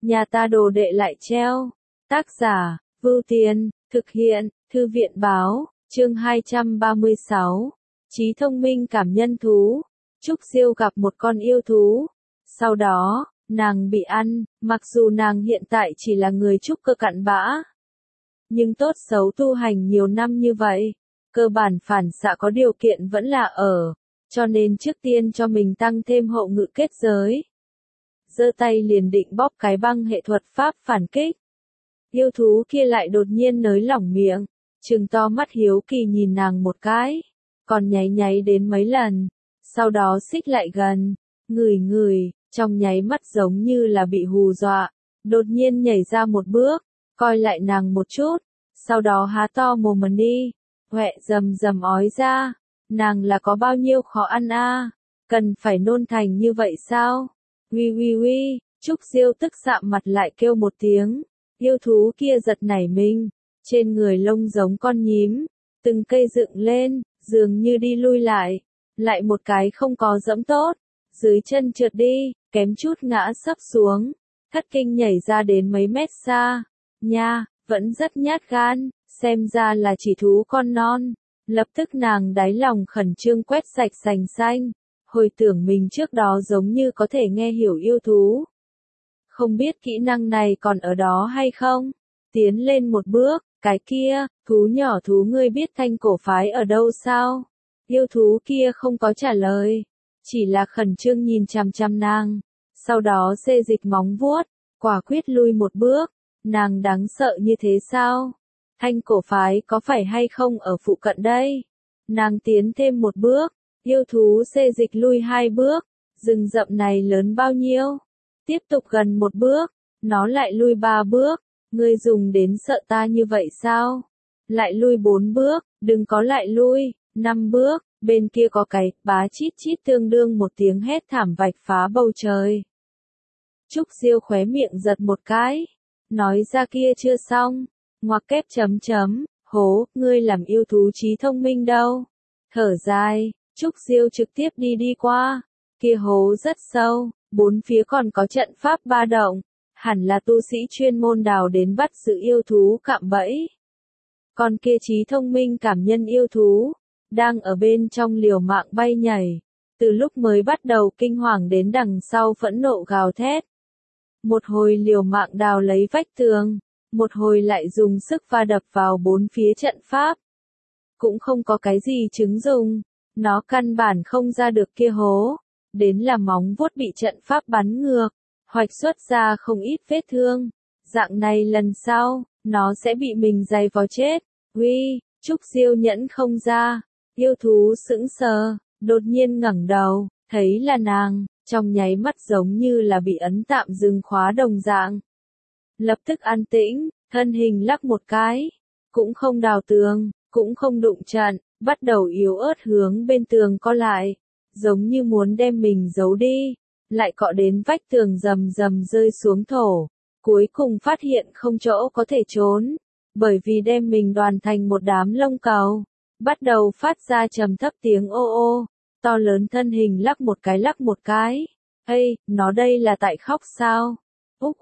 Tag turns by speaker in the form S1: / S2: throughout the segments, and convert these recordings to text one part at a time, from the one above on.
S1: nhà ta đồ đệ lại treo. Tác giả, Vưu Tiên, thực hiện, Thư viện báo, chương 236. Trí thông minh cảm nhân thú. Trúc Diêu gặp một con yêu thú. Sau đó, nàng bị ăn, mặc dù nàng hiện tại chỉ là người trúc cơ cặn bã. Nhưng tốt xấu tu hành nhiều năm như vậy, cơ bản phản xạ có điều kiện vẫn là ở, cho nên trước tiên cho mình tăng thêm hậu ngự kết giới. Giơ tay liền định bóp cái băng hệ thuật pháp phản kích. Yêu thú kia lại đột nhiên nới lỏng miệng, trừng to mắt hiếu kỳ nhìn nàng một cái, còn nháy nháy đến mấy lần, sau đó xích lại gần, ngửi, trong nháy mắt giống như là bị hù dọa, đột nhiên nhảy ra một bước, coi lại nàng một chút, sau đó há to mồm đi, hoẹ rầm ói ra, nàng là có bao nhiêu khó ăn a, cần phải nôn thành như vậy sao? Uy, Trúc Diêu tức sạm mặt lại kêu một tiếng, yêu thú kia giật nảy mình, trên người lông giống con nhím, từng cây dựng lên, dường như đi lui lại một cái không có dẫm tốt, dưới chân trượt đi, kém chút ngã sấp xuống, thất kinh nhảy ra đến mấy mét xa, nha, vẫn rất nhát gan, xem ra là chỉ thú con non, lập tức nàng đáy lòng khẩn trương quét sạch sành xanh, hồi tưởng mình trước đó giống như có thể nghe hiểu yêu thú. Không biết kỹ năng này còn ở đó hay không? Tiến lên một bước, cái kia, thú nhỏ thú ngươi biết Thanh Cổ phái ở đâu sao? Yêu thú kia không có trả lời, chỉ là khẩn trương nhìn chằm chằm nàng, sau đó xê dịch móng vuốt, quả quyết lui một bước, nàng đáng sợ như thế sao? Thanh Cổ phái có phải hay không ở phụ cận đây? Nàng tiến thêm một bước, yêu thú xê dịch lui 2 bước, rừng rậm này lớn bao nhiêu? Tiếp tục gần một bước, nó lại lui 3 bước, ngươi dùng đến sợ ta như vậy sao? Lại lui 4 bước, đừng có lại lui, 5 bước, bên kia có cái, bá chít chít tương đương một tiếng hét thảm vạch phá bầu trời. Trúc Diêu khóe miệng giật một cái, nói ra kia chưa xong, ngoặc kép chấm, hố, ngươi làm yêu thú trí thông minh đâu. Thở dài, Trúc Diêu trực tiếp đi qua, kia hố rất sâu, bốn phía còn có trận pháp ba động, hẳn là tu sĩ chuyên môn đào đến bắt giữ yêu thú cạm bẫy. Còn kia trí thông minh cảm nhân yêu thú, đang ở bên trong liều mạng bay nhảy, từ lúc mới bắt đầu kinh hoàng đến đằng sau phẫn nộ gào thét. Một hồi liều mạng đào lấy vách tường, một hồi lại dùng sức va đập vào bốn phía trận pháp. Cũng không có cái gì chứng dùng, nó căn bản không ra được kia hố, đến là móng vuốt bị trận pháp bắn ngược, hoạch xuất ra không ít vết thương. Dạng này lần sau, nó sẽ bị mình giày vò chết. Uy, Trúc Diêu nhẫn không ra, yêu thú sững sờ, đột nhiên ngẩng đầu, thấy là nàng, trong nháy mắt giống như là bị ấn tạm dừng khóa đồng dạng. Lập tức an tĩnh, thân hình lắc một cái, cũng không đào tường, cũng không đụng trận, bắt đầu yếu ớt hướng bên tường co lại, giống như muốn đem mình giấu đi, lại cọ đến vách tường rầm rơi xuống thổ, cuối cùng phát hiện không chỗ có thể trốn, bởi vì đem mình đoàn thành một đám lông càu, bắt đầu phát ra trầm thấp tiếng ô ô, to lớn thân hình lắc một cái, ây, nó đây là tại khóc sao? Úc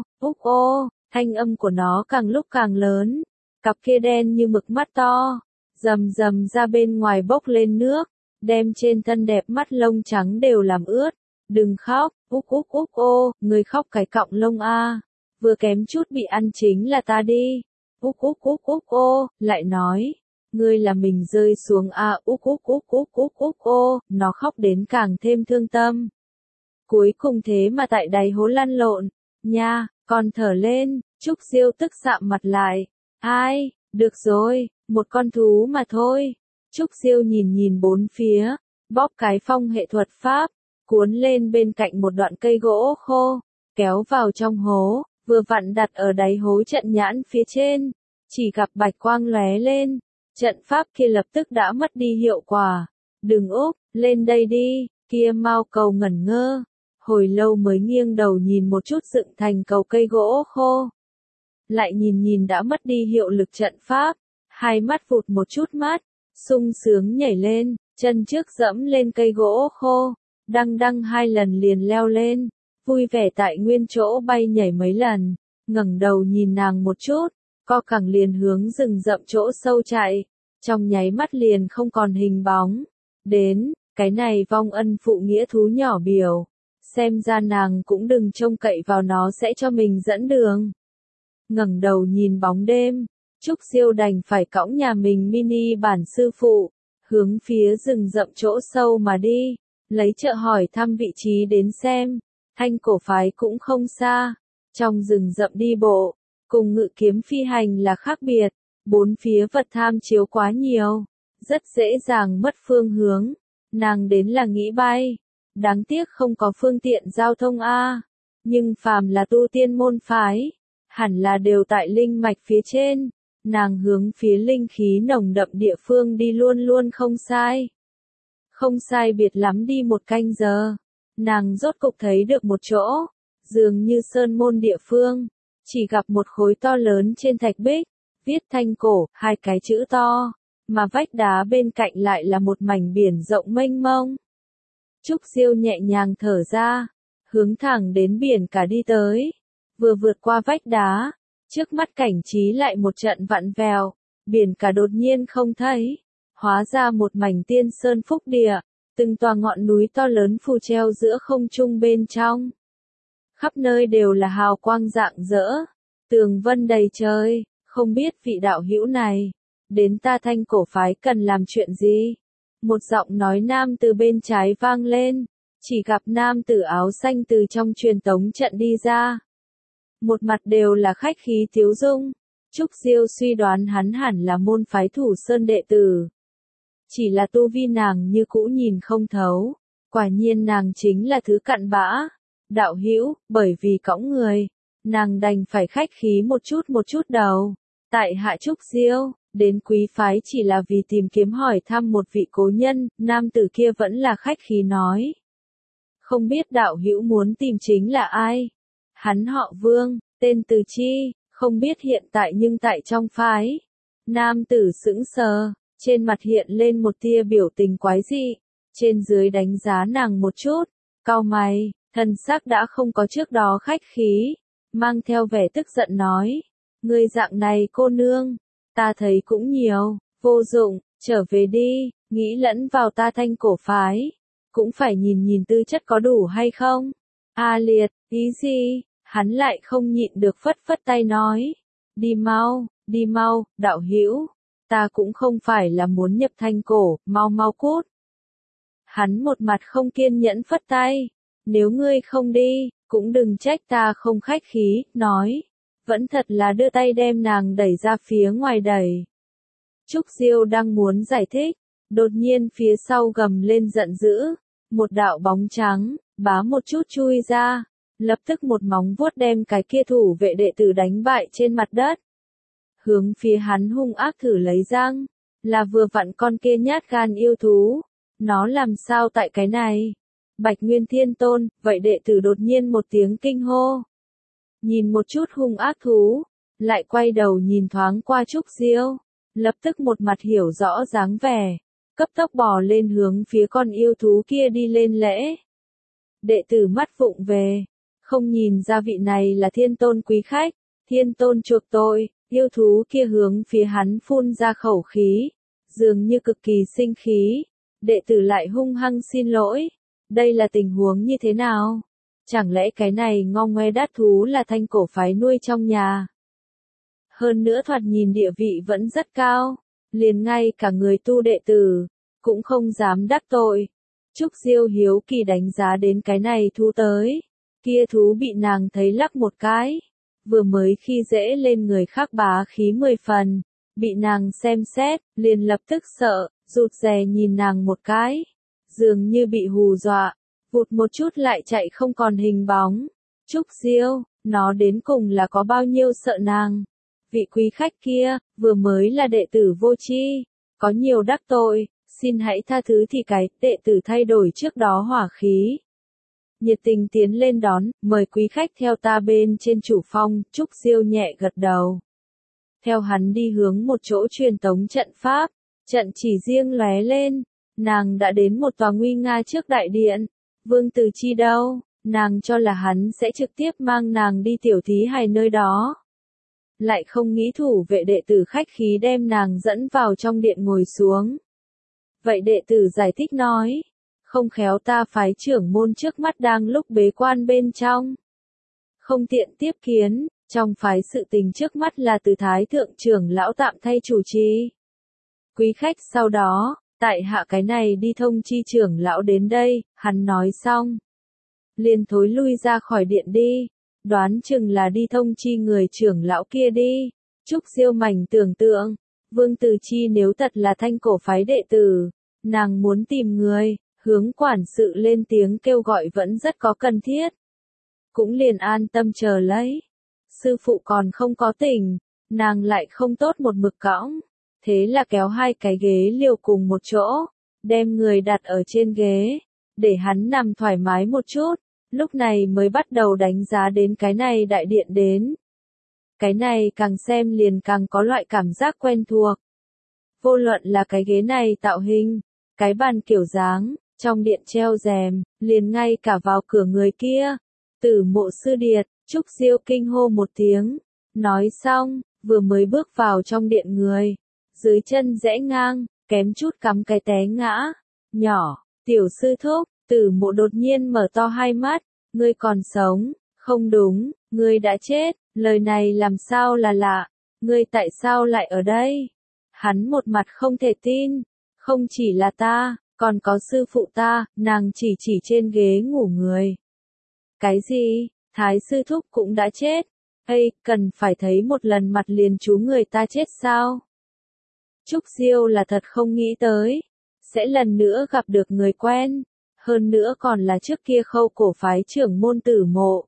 S1: ô, thanh âm của nó càng lúc càng lớn, cặp kia đen như mực mắt to, rầm ra bên ngoài bốc lên nước, đem trên thân đẹp mắt lông trắng đều làm ướt. Đừng khóc, Úc ô, người khóc cái cọng lông a, vừa kém chút bị ăn chính là ta đi. Úc ô, lại nói, ngươi là mình rơi xuống a, Úc ô, nó khóc đến càng thêm thương tâm. Cuối cùng thế mà tại đáy hố lăn lộn, nha, còn thở lên, Trúc Diêu tức sạm mặt lại. Ai, được rồi, một con thú mà thôi. Trúc Diêu nhìn bốn phía, bóp cái phong hệ thuật pháp, cuốn lên bên cạnh một đoạn cây gỗ khô, kéo vào trong hố, vừa vặn đặt ở đáy hố trận nhãn phía trên, chỉ gặp bạch quang lóe lên, trận pháp kia lập tức đã mất đi hiệu quả. Đừng Úc, lên đây đi, kia Mao Cầu ngẩn ngơ, hồi lâu mới nghiêng đầu nhìn một chút dựng thành cầu cây gỗ khô. Lại nhìn đã mất đi hiệu lực trận pháp, hai mắt vụt một chút mắt, sung sướng nhảy lên, chân trước dẫm lên cây gỗ khô, đăng 2 lần liền leo lên, vui vẻ tại nguyên chỗ bay nhảy mấy lần, ngẩng đầu nhìn nàng một chút, co cẳng liền hướng rừng rậm chỗ sâu chạy, trong nháy mắt liền không còn hình bóng. Đến, cái này vong ân phụ nghĩa thú nhỏ biểu, xem ra nàng cũng đừng trông cậy vào nó sẽ cho mình dẫn đường. Ngẩng đầu nhìn bóng đêm, Trúc Diêu đành phải cõng nhà mình mini bản sư phụ, hướng phía rừng rậm chỗ sâu mà đi, lấy trợ hỏi thăm vị trí đến xem. Thanh cổ phái cũng không xa, trong rừng rậm đi bộ, cùng ngự kiếm phi hành là khác biệt, bốn phía vật tham chiếu quá nhiều, rất dễ dàng mất phương hướng. Nàng đến là nghĩ bay, đáng tiếc không có phương tiện giao thông a. Nhưng phàm là tu tiên môn phái, hẳn là đều tại linh mạch phía trên, nàng hướng phía linh khí nồng đậm địa phương đi luôn luôn không sai. Không sai biệt lắm đi một canh giờ, nàng rốt cục thấy được một chỗ, dường như sơn môn địa phương, chỉ gặp một khối to lớn trên thạch bích, viết Thanh Cổ, hai cái chữ to, mà vách đá bên cạnh lại là một mảnh biển rộng mênh mông. Trúc Diêu nhẹ nhàng thở ra, hướng thẳng đến biển cả đi tới, vừa vượt qua vách đá, trước mắt cảnh trí lại một trận vặn vẹo, biển cả đột nhiên không thấy, hóa ra một mảnh tiên sơn phúc địa, từng tòa ngọn núi to lớn phù treo giữa không trung bên trong. Khắp nơi đều là hào quang rạng rỡ, tường vân đầy trời, không biết vị đạo hữu này, đến ta Thanh Cổ phái cần làm chuyện gì? Một giọng nói nam từ bên trái vang lên, chỉ gặp nam tử áo xanh từ trong truyền tống trận đi ra. Một mặt đều là khách khí tiếu dung, Trúc Diêu suy đoán hắn hẳn là môn phái Thủ Sơn đệ tử. Chỉ là tu vi nàng như cũ nhìn không thấu, quả nhiên nàng chính là thứ cặn bã. Đạo hữu, bởi vì cõng người, nàng đành phải khách khí một chút đầu. Tại hạ Trúc Diêu, đến quý phái chỉ là vì tìm kiếm hỏi thăm một vị cố nhân, nam tử kia vẫn là khách khí nói. Không biết đạo hữu muốn tìm chính là ai? Hắn họ Vương, tên Từ Chi, không biết hiện tại nhưng tại trong phái. Nam tử sững sờ, trên mặt hiện lên một tia biểu tình quái dị, trên dưới đánh giá nàng một chút, cau mày, thần sắc đã không có trước đó khách khí, mang theo vẻ tức giận nói, ngươi dạng này cô nương, ta thấy cũng nhiều, vô dụng, trở về đi, nghĩ lẫn vào ta Thanh Cổ phái, cũng phải nhìn nhìn tư chất có đủ hay không. A liệt, ý gì? Hắn lại không nhịn được phất phất tay nói, đi mau, đạo hữu, ta cũng không phải là muốn nhập Thanh Cổ, mau cút. Hắn một mặt không kiên nhẫn phất tay, nếu ngươi không đi, cũng đừng trách ta không khách khí, nói, vẫn thật là đưa tay đem nàng đẩy ra phía ngoài đẩy. Trúc Diêu đang muốn giải thích, đột nhiên phía sau gầm lên giận dữ, một đạo bóng trắng, bá một chút chui ra, lập tức một móng vuốt đem cái kia thủ vệ đệ tử đánh bại trên mặt đất. Hướng phía hắn hung ác thử lấy răng, là vừa vặn con kia nhát gan yêu thú, nó làm sao tại cái này? Bạch Nguyên Thiên Tôn, vậy đệ tử đột nhiên một tiếng kinh hô. Nhìn một chút hung ác thú, lại quay đầu nhìn thoáng qua Trúc Diêu, lập tức một mặt hiểu rõ dáng vẻ, cấp tốc bò lên hướng phía con yêu thú kia đi lên lễ. Đệ tử mắt vụng về, không nhìn ra vị này là Thiên Tôn quý khách, Thiên Tôn chuộc tội, yêu thú kia hướng phía hắn phun ra khẩu khí, dường như cực kỳ sinh khí, đệ tử lại hung hăng xin lỗi, đây là tình huống như thế nào? Chẳng lẽ cái này ngong ngoe đát thú là Thanh Cổ phái nuôi trong nhà? Hơn nữa thoạt nhìn địa vị vẫn rất cao, liền ngay cả người tu đệ tử, cũng không dám đắc tội. Trúc Diêu hiếu kỳ đánh giá đến cái này thú tới, kia thú bị nàng thấy lắc một cái, vừa mới khi dễ lên người khác bá khí 10 phần, bị nàng xem xét, liền lập tức sợ, rụt rè nhìn nàng một cái, dường như bị hù dọa, vụt một chút lại chạy không còn hình bóng. Trúc Diêu, nó đến cùng là có bao nhiêu sợ nàng? Vị quý khách kia, vừa mới là đệ tử vô tri, có nhiều đắc tội, xin hãy tha thứ thì cái đệ tử thay đổi trước đó hỏa khí. Nhiệt tình tiến lên đón, mời quý khách theo ta bên trên chủ phong, Trúc Diêu nhẹ gật đầu. Theo hắn đi hướng một chỗ truyền tống trận pháp, trận chỉ riêng lóe lên, nàng đã đến một tòa nguy nga trước đại điện. Vương Từ Chi đâu? nàng cho là hắn sẽ trực tiếp mang nàng đi tiểu thí hài nơi đó. Lại không nghĩ thủ vệ đệ tử khách khí đem nàng dẫn vào trong điện ngồi xuống. Vậy đệ tử giải thích nói, không khéo ta phái trưởng môn trước mắt đang lúc bế quan bên trong. Không tiện tiếp kiến, trong phái sự tình trước mắt là từ thái thượng trưởng lão tạm thay chủ trì. Quý khách sau đó, tại hạ cái này đi thông chi trưởng lão đến đây, hắn nói xong. Liền thối lui ra khỏi điện đi, đoán chừng là đi thông chi người trưởng lão kia đi. Trúc Diêu mảnh tưởng tượng, Vương Từ Chi nếu thật là thanh cổ phái đệ tử, nàng muốn tìm người, hướng quản sự lên tiếng kêu gọi vẫn rất có cần thiết. Cũng liền an tâm chờ lấy. Sư phụ còn không có tỉnh, nàng lại không tốt một mực cõng. Thế là kéo hai cái ghế liều cùng một chỗ, đem người đặt ở trên ghế, để hắn nằm thoải mái một chút, lúc này mới bắt đầu đánh giá đến cái này đại điện đến. Cái này càng xem liền càng có loại cảm giác quen thuộc. Vô luận là cái ghế này tạo hình, cái bàn kiểu dáng, trong điện treo rèm, liền ngay cả vào cửa người kia. Tử Mộ sư điệt, Trúc Diêu kinh hô một tiếng, nói xong, vừa mới bước vào trong điện người. Dưới chân rẽ ngang, kém chút cắm cái té ngã. Nhỏ, tiểu sư thúc, Tử Mộ đột nhiên mở to hai mắt, ngươi còn sống, không đúng, ngươi đã chết, lời này làm sao là lạ, ngươi tại sao lại ở đây? Hắn một mặt không thể tin, không chỉ là ta, còn có sư phụ ta, nàng chỉ trên ghế ngủ người. Cái gì, Thái sư thúc cũng đã chết, hay cần phải thấy một lần mặt liền chú người ta chết sao? Trúc Diêu là thật không nghĩ tới, sẽ lần nữa gặp được người quen, hơn nữa còn là trước kia Khâu cổ phái trưởng môn Tử Mộ.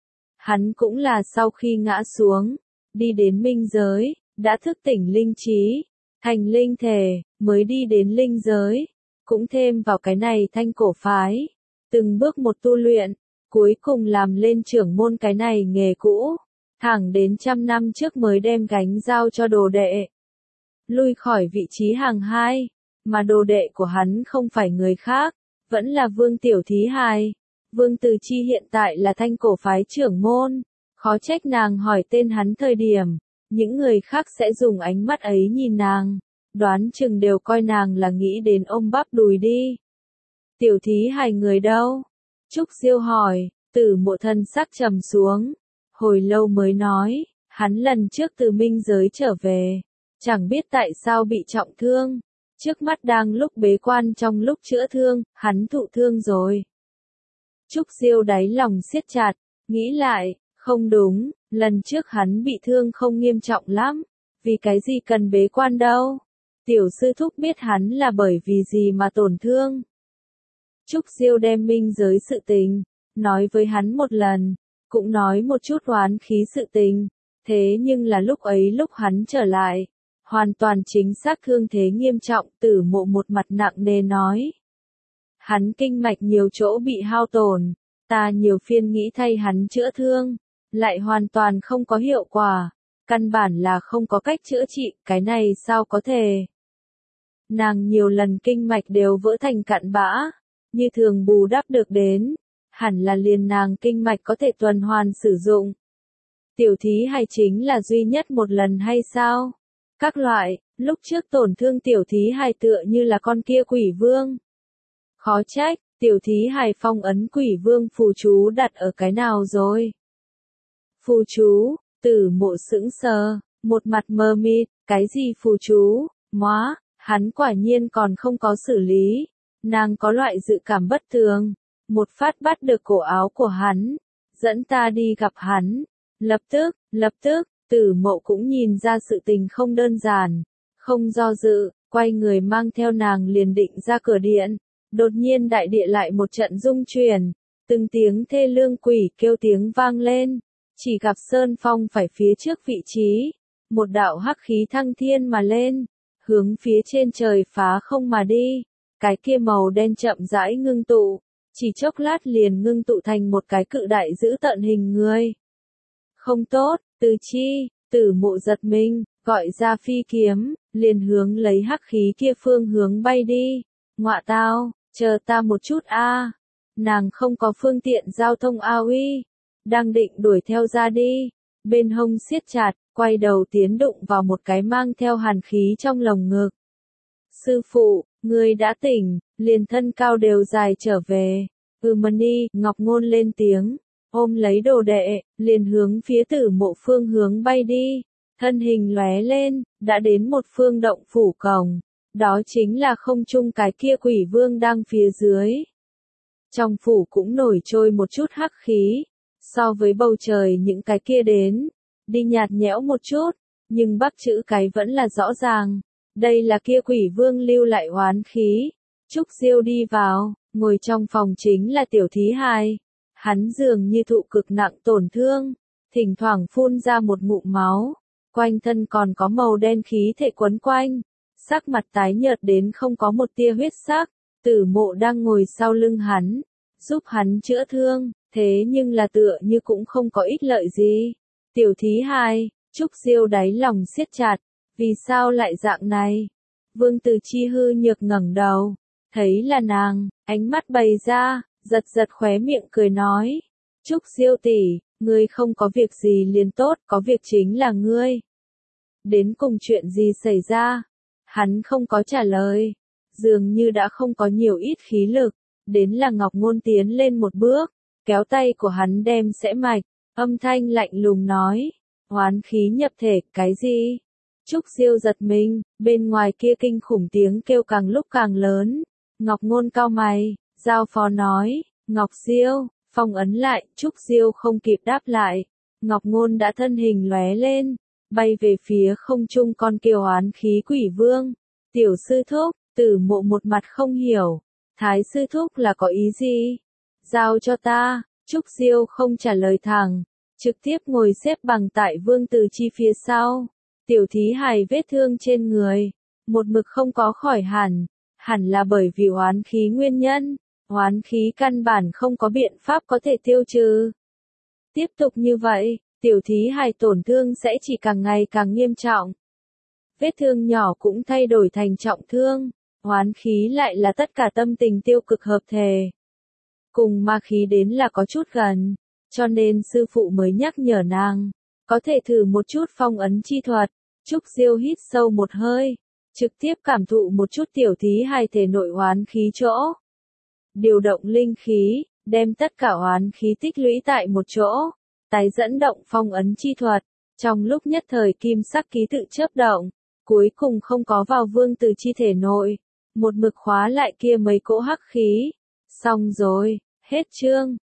S1: Hắn cũng là sau khi ngã xuống, đi đến minh giới, đã thức tỉnh linh trí, thành linh thể, mới đi đến linh giới, cũng thêm vào cái này thanh cổ phái, từng bước một tu luyện, cuối cùng làm lên trưởng môn cái này nghề cũ, thẳng đến 100 năm trước mới đem gánh giao cho đồ đệ. Lui khỏi vị trí hàng hai, mà đồ đệ của hắn không phải người khác, vẫn là Vương Tiểu Thí Hài. Vương Từ Chi hiện tại là thanh cổ phái trưởng môn, khó trách nàng hỏi tên hắn thời điểm, những người khác sẽ dùng ánh mắt ấy nhìn nàng, đoán chừng đều coi nàng là nghĩ đến ôm bắp đùi đi. Tiểu Thí Hài người đâu? Trúc Diêu hỏi, Tử Mộ thân sắc trầm xuống, hồi lâu mới nói, hắn lần trước từ minh giới trở về, chẳng biết tại sao bị trọng thương, trước mắt đang lúc bế quan trong lúc chữa thương, hắn thụ thương rồi. Trúc Diêu đáy lòng siết chặt, nghĩ lại, không đúng, lần trước hắn bị thương không nghiêm trọng lắm, vì cái gì cần bế quan đâu. Tiểu sư thúc biết hắn là bởi vì gì mà tổn thương. Trúc Diêu đem minh giới sự tình, nói với hắn một lần, cũng nói một chút oán khí sự tình, thế nhưng là lúc ấy lúc hắn trở lại, hoàn toàn chính xác thương thế nghiêm trọng. Tử Mộ một mặt nặng nề nói. Hắn kinh mạch nhiều chỗ bị hao tổn, ta nhiều phiên nghĩ thay hắn chữa thương, lại hoàn toàn không có hiệu quả, căn bản là không có cách chữa trị, cái này sao có thể. Nàng nhiều lần kinh mạch đều vỡ thành cặn bã, như thường bù đắp được đến, hẳn là liền nàng kinh mạch có thể tuần hoàn sử dụng. Tiểu Thí Hài chính là duy nhất một lần hay sao? Các loại, lúc trước tổn thương Tiểu Thí Hài tựa như là con kia quỷ vương. Khó trách, Tiểu Thí Hài phong ấn quỷ vương phù chú đặt ở cái nào rồi? Phù chú, Tử Mộ sững sờ, một mặt mờ mịt, cái gì phù chú, móa, hắn quả nhiên còn không có xử lý. Nàng có loại dự cảm bất thường, một phát bắt được cổ áo của hắn, dẫn ta đi gặp hắn. Lập tức, Tử Mộ cũng nhìn ra sự tình không đơn giản, không do dự, quay người mang theo nàng liền định ra cửa điện. Đột nhiên đại địa lại một trận rung chuyển, từng tiếng thê lương quỷ kêu tiếng vang lên, chỉ gặp Sơn Phong phải phía trước vị trí, một đạo hắc khí thăng thiên mà lên, hướng phía trên trời phá không mà đi, cái kia màu đen chậm rãi ngưng tụ, chỉ chốc lát liền ngưng tụ thành một cái cự đại dữ tợn hình người. Không tốt, Từ Chi, Tử Mộ giật mình, gọi ra phi kiếm, liền hướng lấy hắc khí kia phương hướng bay đi. Ngọa tao, chờ ta một chút a. nàng không có phương tiện giao thông ao uy, đang định đuổi theo ra đi, bên hông siết chặt, quay đầu tiến đụng vào một cái mang theo hàn khí trong lồng ngực. Sư phụ, người đã tỉnh, liền thân cao đều dài trở về. Mani, Ngọc Ngôn lên tiếng, ôm lấy đồ đệ, liền hướng phía Tử Mộ phương hướng bay đi, thân hình lóe lên, đã đến một phương động phủ cổng, đó chính là không trung cái kia quỷ vương đang phía dưới. Trong phủ cũng nổi trôi một chút hắc khí, so với bầu trời những cái kia đến, đi nhạt nhẽo một chút, nhưng bắc chữ cái vẫn là rõ ràng, đây là kia quỷ vương lưu lại oán khí. Trúc Diêu đi vào, ngồi trong phòng chính là Tiểu Thí Hài, hắn dường như thụ cực nặng tổn thương, thỉnh thoảng phun ra một ngụm máu, quanh thân còn có màu đen khí thể quấn quanh, sắc mặt tái nhợt đến không có một tia huyết sắc. Tử Mộ đang ngồi sau lưng hắn, giúp hắn chữa thương, thế nhưng là tựa như cũng không có ích lợi gì. Tiểu Thí Hài, Trúc Diêu đáy lòng siết chặt, vì sao lại dạng này? Vương Từ Chi hư nhược ngẩng đầu, thấy là nàng, ánh mắt bày ra, giật giật khóe miệng cười nói, Trúc Diêu tỷ, ngươi không có việc gì liền tốt, có việc chính là ngươi. Đến cùng chuyện gì xảy ra? Hắn không có trả lời, dường như đã không có nhiều ít khí lực, đến là Ngọc Ngôn tiến lên một bước, kéo tay của hắn đem sẽ mạch, âm thanh lạnh lùng nói, oán khí nhập thể, cái gì? Trúc Diêu giật mình, bên ngoài kia kinh khủng tiếng kêu càng lúc càng lớn, Ngọc Ngôn cau mày, giao phó nói, Ngọc Diêu, phong ấn lại, Trúc Diêu không kịp đáp lại, Ngọc Ngôn đã thân hình lóe lên, bay về phía không trung con kiều oán khí quỷ vương. Tiểu sư thúc, Tử Mộ một mặt không hiểu, Thái sư thúc là có ý gì? Giao cho ta. Trúc Diêu không trả lời thẳng, trực tiếp ngồi xếp bằng tại Vương Từ Chi phía sau. Tiểu Thí Hài vết thương trên người, một mực không có khỏi hẳn là bởi vì oán khí nguyên nhân, oán khí căn bản không có biện pháp có thể tiêu trừ. Tiếp tục như vậy, Tiểu Thí Hài tổn thương sẽ chỉ càng ngày càng nghiêm trọng. Vết thương nhỏ cũng thay đổi thành trọng thương, oán khí lại là tất cả tâm tình tiêu cực hợp thể. Cùng ma khí đến là có chút gần, cho nên sư phụ mới nhắc nhở nàng, có thể thử một chút phong ấn chi thuật. Trúc Diêu hít sâu một hơi, trực tiếp cảm thụ một chút Tiểu Thí Hài thể nội oán khí chỗ. Điều động linh khí, đem tất cả oán khí tích lũy tại một chỗ, tái dẫn động phong ấn chi thuật. Trong lúc nhất thời kim sắc ký tự chớp động, cuối cùng không có vào Vương Từ Chi thể nội, một mực khóa lại kia mấy cỗ hắc khí. Xong rồi, hết chương.